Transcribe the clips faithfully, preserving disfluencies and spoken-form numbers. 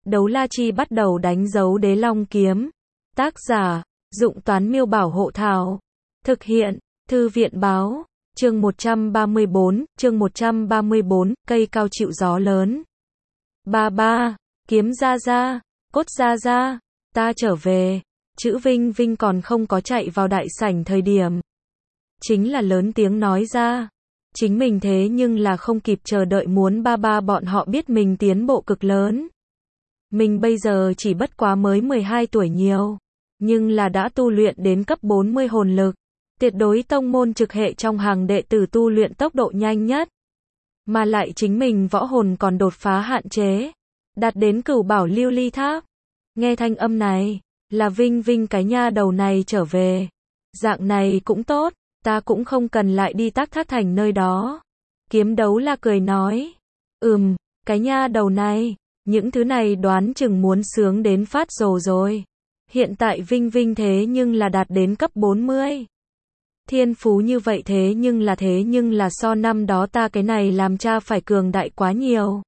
Đấu la chi bắt đầu đánh dấu đế long kiếm. Tác giả, Dụng Toán Miêu Bảo Hộ Thảo. Thực hiện, Thư viện Báo. Chương một trăm ba mươi bốn, chương một trăm ba mươi bốn, cây cao chịu gió lớn. Ba ba, kiếm ra ra, cốt ra ra, ta trở về. Chữ Vinh Vinh còn không có chạy vào đại sảnh thời điểm. Chính là lớn tiếng nói ra. Chính mình thế nhưng là không kịp chờ đợi muốn ba ba bọn họ biết mình tiến bộ cực lớn. Mình bây giờ chỉ bất quá mới mười hai tuổi nhiều, nhưng là đã tu luyện đến cấp bốn mươi hồn lực. Tuyệt đối tông môn trực hệ trong hàng đệ tử tu luyện tốc độ nhanh nhất. Mà lại chính mình võ hồn còn đột phá hạn chế, đạt đến cửu bảo lưu ly tháp. Nghe thanh âm này, là Vinh Vinh cái nha đầu này trở về. Dạng này cũng tốt, ta cũng không cần lại đi Tác Thác Thành nơi đó. Kiếm Đấu La cười nói, ừm, cái nha đầu này, những thứ này đoán chừng muốn sướng đến phát rồ rồi. Hiện tại Vinh Vinh thế nhưng là đạt đến cấp bốn mươi. Thiên phú như vậy thế nhưng là thế nhưng là so năm đó ta cái này làm cha phải cường đại quá nhiều.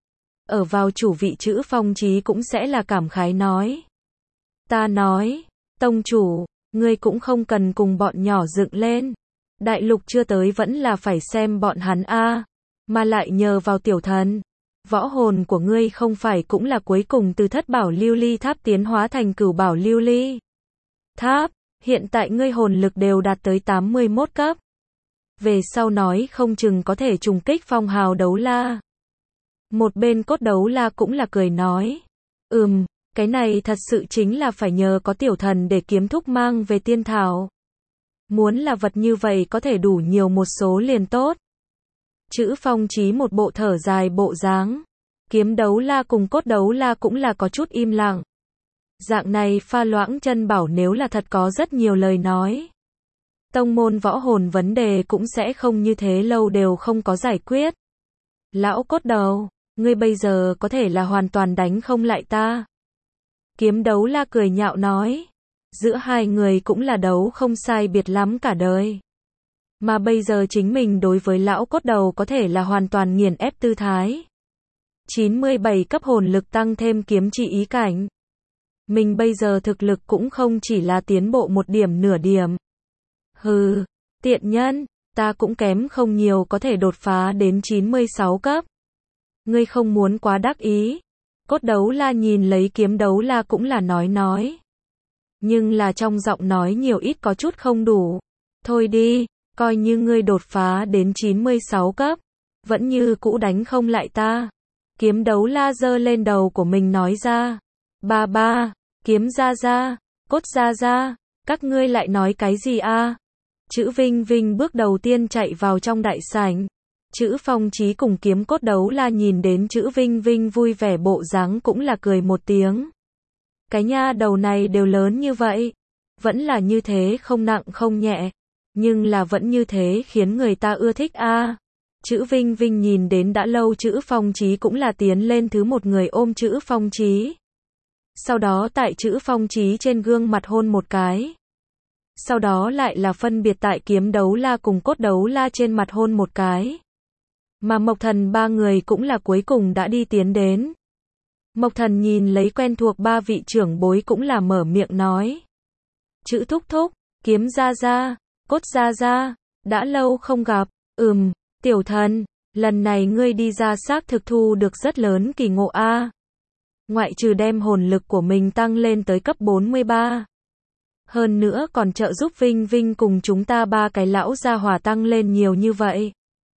Ở vào chủ vị Chữ Phong Chí cũng sẽ là cảm khái nói. Ta nói, tông chủ, ngươi cũng không cần cùng bọn nhỏ dựng lên. Đại lục chưa tới vẫn là phải xem bọn hắn a, mà lại nhờ vào tiểu thần. Võ hồn của ngươi không phải cũng là cuối cùng từ thất bảo lưu ly tháp tiến hóa thành cửu bảo lưu ly tháp. Hiện tại ngươi hồn lực đều đạt tới tám mươi mốt cấp. Về sau nói không chừng có thể trùng kích phong hào đấu la. Một bên Cốt Đấu La cũng là cười nói. Ừm, cái này thật sự chính là phải nhờ có tiểu thần để kiếm thúc mang về tiên thảo. Muốn là vật như vậy có thể đủ nhiều một số liền tốt. Chữ Phong Chí một bộ thở dài bộ dáng. Kiếm Đấu La cùng Cốt Đấu La cũng là có chút im lặng. Dạng này pha loãng chân bảo nếu là thật có rất nhiều lời nói. Tông môn võ hồn vấn đề cũng sẽ không như thế lâu đều không có giải quyết. Lão Cốt Đầu, ngươi bây giờ có thể là hoàn toàn đánh không lại ta. Kiếm Đấu La cười nhạo nói. Giữa hai người cũng là đấu không sai biệt lắm cả đời. Mà bây giờ chính mình đối với Lão Cốt Đầu có thể là hoàn toàn nghiền ép tư thái. chín mươi bảy cấp hồn lực tăng thêm kiếm chi ý cảnh. Mình bây giờ thực lực cũng không chỉ là tiến bộ một điểm nửa điểm. Hừ, tiện nhân, ta cũng kém không nhiều có thể đột phá đến chín mươi sáu cấp. Ngươi không muốn quá đắc ý. Cốt Đấu La nhìn lấy Kiếm Đấu La cũng là nói nói. Nhưng là trong giọng nói nhiều ít có chút không đủ. Thôi đi, coi như ngươi đột phá đến chín mươi sáu cấp, vẫn như cũ đánh không lại ta. Kiếm Đấu La giơ lên đầu của mình nói ra. Ba ba, kiếm ra ra, cốt ra ra, các ngươi lại nói cái gì a? Chữ Vinh Vinh bước đầu tiên chạy vào trong đại sảnh. Chữ Phong Chí cùng Kiếm Cốt Đấu La nhìn đến Chữ Vinh Vinh vui vẻ bộ dáng cũng là cười một tiếng. Cái nha đầu này đều lớn như vậy, vẫn là như thế không nặng không nhẹ, nhưng là vẫn như thế khiến người ta ưa thích a. Chữ Vinh Vinh nhìn đến đã lâu Chữ Phong Chí cũng là tiến lên thứ một người ôm Chữ Phong Chí. Sau đó tại Chữ Phong Chí trên gương mặt hôn một cái. Sau đó lại là phân biệt tại Kiếm Đấu La cùng Cốt Đấu La trên mặt hôn một cái. Mà Mộc Thần ba người cũng là cuối cùng đã đi tiến đến. Mộc Thần nhìn lấy quen thuộc ba vị trưởng bối cũng là mở miệng nói. Chữ thúc thúc, Kiếm ra ra, Cốt ra ra, đã lâu không gặp, ừm, tiểu thần, lần này ngươi đi ra xác thực thu được rất lớn kỳ ngộ a. Ngoại trừ đem hồn lực của mình tăng lên tới cấp bốn mươi ba. Hơn nữa còn trợ giúp Vinh Vinh cùng chúng ta ba cái lão gia hỏa tăng lên nhiều như vậy.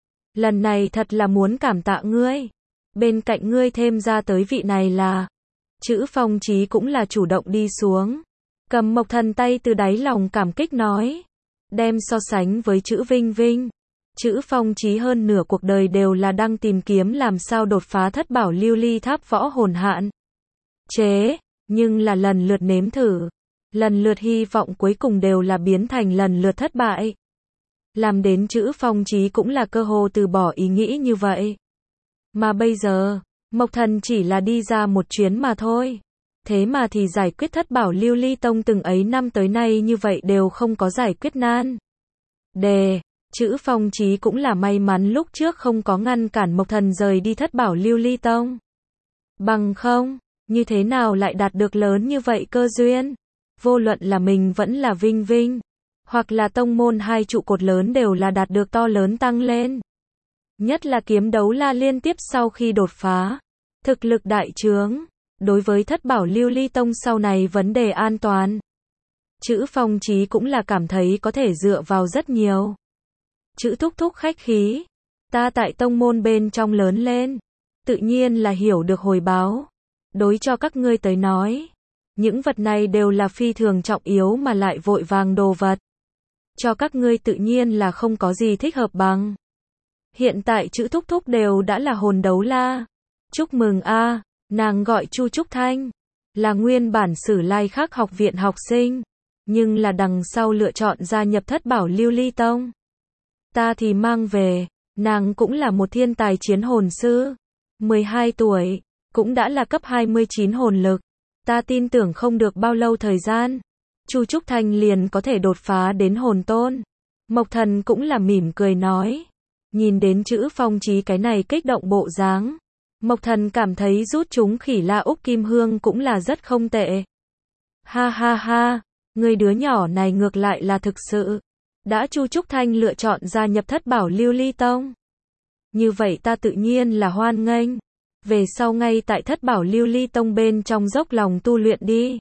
Lần này thật là muốn cảm tạ ngươi. Bên cạnh ngươi thêm ra tới vị này là. Chữ Phong Chí cũng là chủ động đi xuống. Cầm Mộc Thần tay từ đáy lòng cảm kích nói. Đem so sánh với Chữ Vinh Vinh. Chữ Phong Chí hơn nửa cuộc đời đều là đang tìm kiếm làm sao đột phá thất bảo lưu ly tháp võ hồn hạn chế, nhưng là lần lượt nếm thử, lần lượt hy vọng cuối cùng đều là biến thành lần lượt thất bại. Làm đến Chữ Phong Chí cũng là cơ hồ từ bỏ ý nghĩ như vậy. Mà bây giờ, Mộc Thần chỉ là đi ra một chuyến mà thôi. Thế mà thì giải quyết thất bảo lưu ly tông từng ấy năm tới nay như vậy đều không có giải quyết nan đề. Chữ Phong Chí cũng là may mắn lúc trước không có ngăn cản Mộc Thần rời đi thất bảo lưu ly tông. Bằng không, như thế nào lại đạt được lớn như vậy cơ duyên? Vô luận là mình vẫn là Vinh Vinh, hoặc là tông môn hai trụ cột lớn đều là đạt được to lớn tăng lên. Nhất là Kiếm Đấu La liên tiếp sau khi đột phá, thực lực đại trướng, đối với Thất Bảo Lưu Ly Tông sau này vấn đề an toàn, Chữ Phong Chí cũng là cảm thấy có thể dựa vào rất nhiều. Chữ thúc thúc khách khí, ta tại tông môn bên trong lớn lên, tự nhiên là hiểu được hồi báo. Đối cho các ngươi tới nói, những vật này đều là phi thường trọng yếu mà lại vội vàng đồ vật. Cho các ngươi tự nhiên là không có gì thích hợp bằng. Hiện tại chữ thúc thúc đều đã là hồn đấu la. Chúc mừng a, nàng gọi Chu Trúc Thanh, là nguyên bản Sử Lai Khắc học viện học sinh, nhưng là đằng sau lựa chọn gia nhập Thất Bảo Lưu Ly Tông. Ta thì mang về, nàng cũng là một thiên tài chiến hồn sư, mười hai tuổi, cũng đã là cấp hai mươi chín hồn lực. Ta tin tưởng không được bao lâu thời gian, Chu Trúc Thanh liền có thể đột phá đến hồn tôn. Mộc Thần cũng là mỉm cười nói, nhìn đến chữ Phong Chí cái này kích động bộ dáng, Mộc Thần cảm thấy rút chúng khỉ la úc kim hương cũng là rất không tệ. Ha ha ha, người đứa nhỏ này ngược lại là thực sự đã Chu Trúc Thanh lựa chọn gia nhập Thất Bảo Lưu Ly Tông. Như vậy ta tự nhiên là hoan nghênh. Về sau ngay tại Thất Bảo Lưu Ly Tông bên trong dốc lòng tu luyện đi.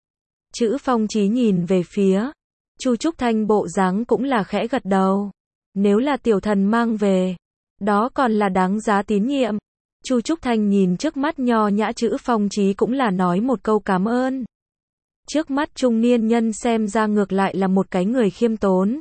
Chữ Phong Chí nhìn về phía Chu Trúc Thanh bộ dáng cũng là khẽ gật đầu. Nếu là tiểu thần mang về, đó còn là đáng giá tín nhiệm. Chu Trúc Thanh nhìn trước mắt nho nhã chữ Phong Chí cũng là nói một câu cảm ơn. Trước mắt trung niên nhân xem ra ngược lại là một cái người khiêm tốn,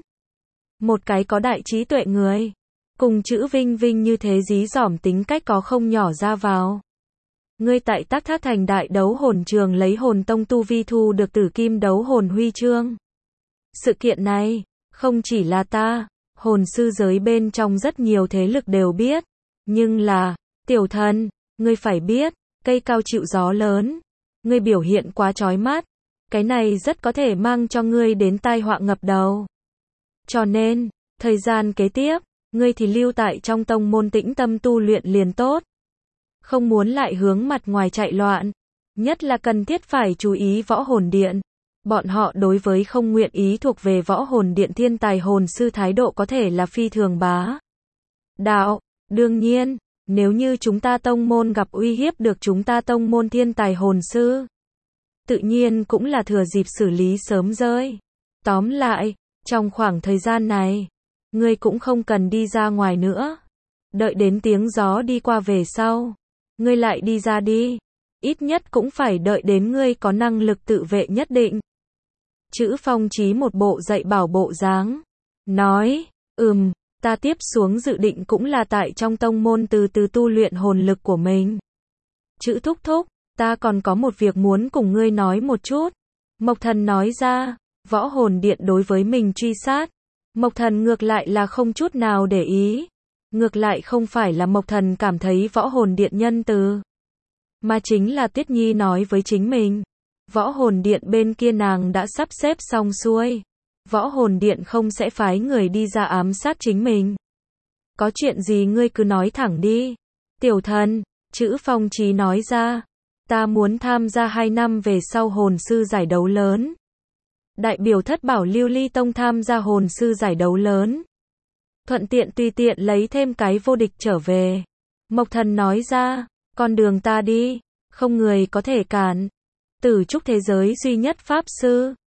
một cái có đại trí tuệ người. Cùng chữ Vinh Vinh như thế dí dỏm tính cách có không nhỏ ra vào. Ngươi tại Tắc Thác Thành đại đấu hồn trường lấy hồn tông tu vi thu được tử kim đấu hồn huy chương. Sự kiện này, không chỉ là ta, hồn sư giới bên trong rất nhiều thế lực đều biết. Nhưng là, tiểu thần, ngươi phải biết, cây cao chịu gió lớn. Ngươi biểu hiện quá chói mắt. Cái này rất có thể mang cho ngươi đến tai họa ngập đầu. Cho nên, thời gian kế tiếp, ngươi thì lưu tại trong tông môn tĩnh tâm tu luyện liền tốt. Không muốn lại hướng mặt ngoài chạy loạn. Nhất là cần thiết phải chú ý võ hồn điện. Bọn họ đối với không nguyện ý thuộc về võ hồn điện thiên tài hồn sư thái độ có thể là phi thường bá đạo. Đương nhiên, nếu như chúng ta tông môn gặp uy hiếp được chúng ta tông môn thiên tài hồn sư, tự nhiên cũng là thừa dịp xử lý sớm rơi. Tóm lại, trong khoảng thời gian này, ngươi cũng không cần đi ra ngoài nữa. Đợi đến tiếng gió đi qua về sau, ngươi lại đi ra đi. Ít nhất cũng phải đợi đến ngươi có năng lực tự vệ nhất định. Chữ Phong Chí một bộ dạy bảo bộ dáng, nói, ừm, ta tiếp xuống dự định cũng là tại trong tông môn từ từ tu luyện hồn lực của mình. Chữ thúc thúc, ta còn có một việc muốn cùng ngươi nói một chút. Mộc Thần nói ra, võ hồn điện đối với mình truy sát. Mộc Thần ngược lại là không chút nào để ý. Ngược lại không phải là Mộc Thần cảm thấy võ hồn điện nhân từ, mà chính là Tuyết Nhi nói với chính mình. Võ hồn điện bên kia nàng đã sắp xếp xong xuôi. Võ hồn điện không sẽ phái người đi ra ám sát chính mình. Có chuyện gì ngươi cứ nói thẳng đi. Tiểu thần, chữ Phong Chí nói ra, ta muốn tham gia hai năm về sau hồn sư giải đấu lớn. Đại biểu Thất Bảo Lưu Ly Tông tham gia hồn sư giải đấu lớn. Thuận tiện tùy tiện lấy thêm cái vô địch trở về. Mộc Thần nói ra, con đường ta đi, không người có thể cản. Tử trúc thế giới duy nhất pháp sư,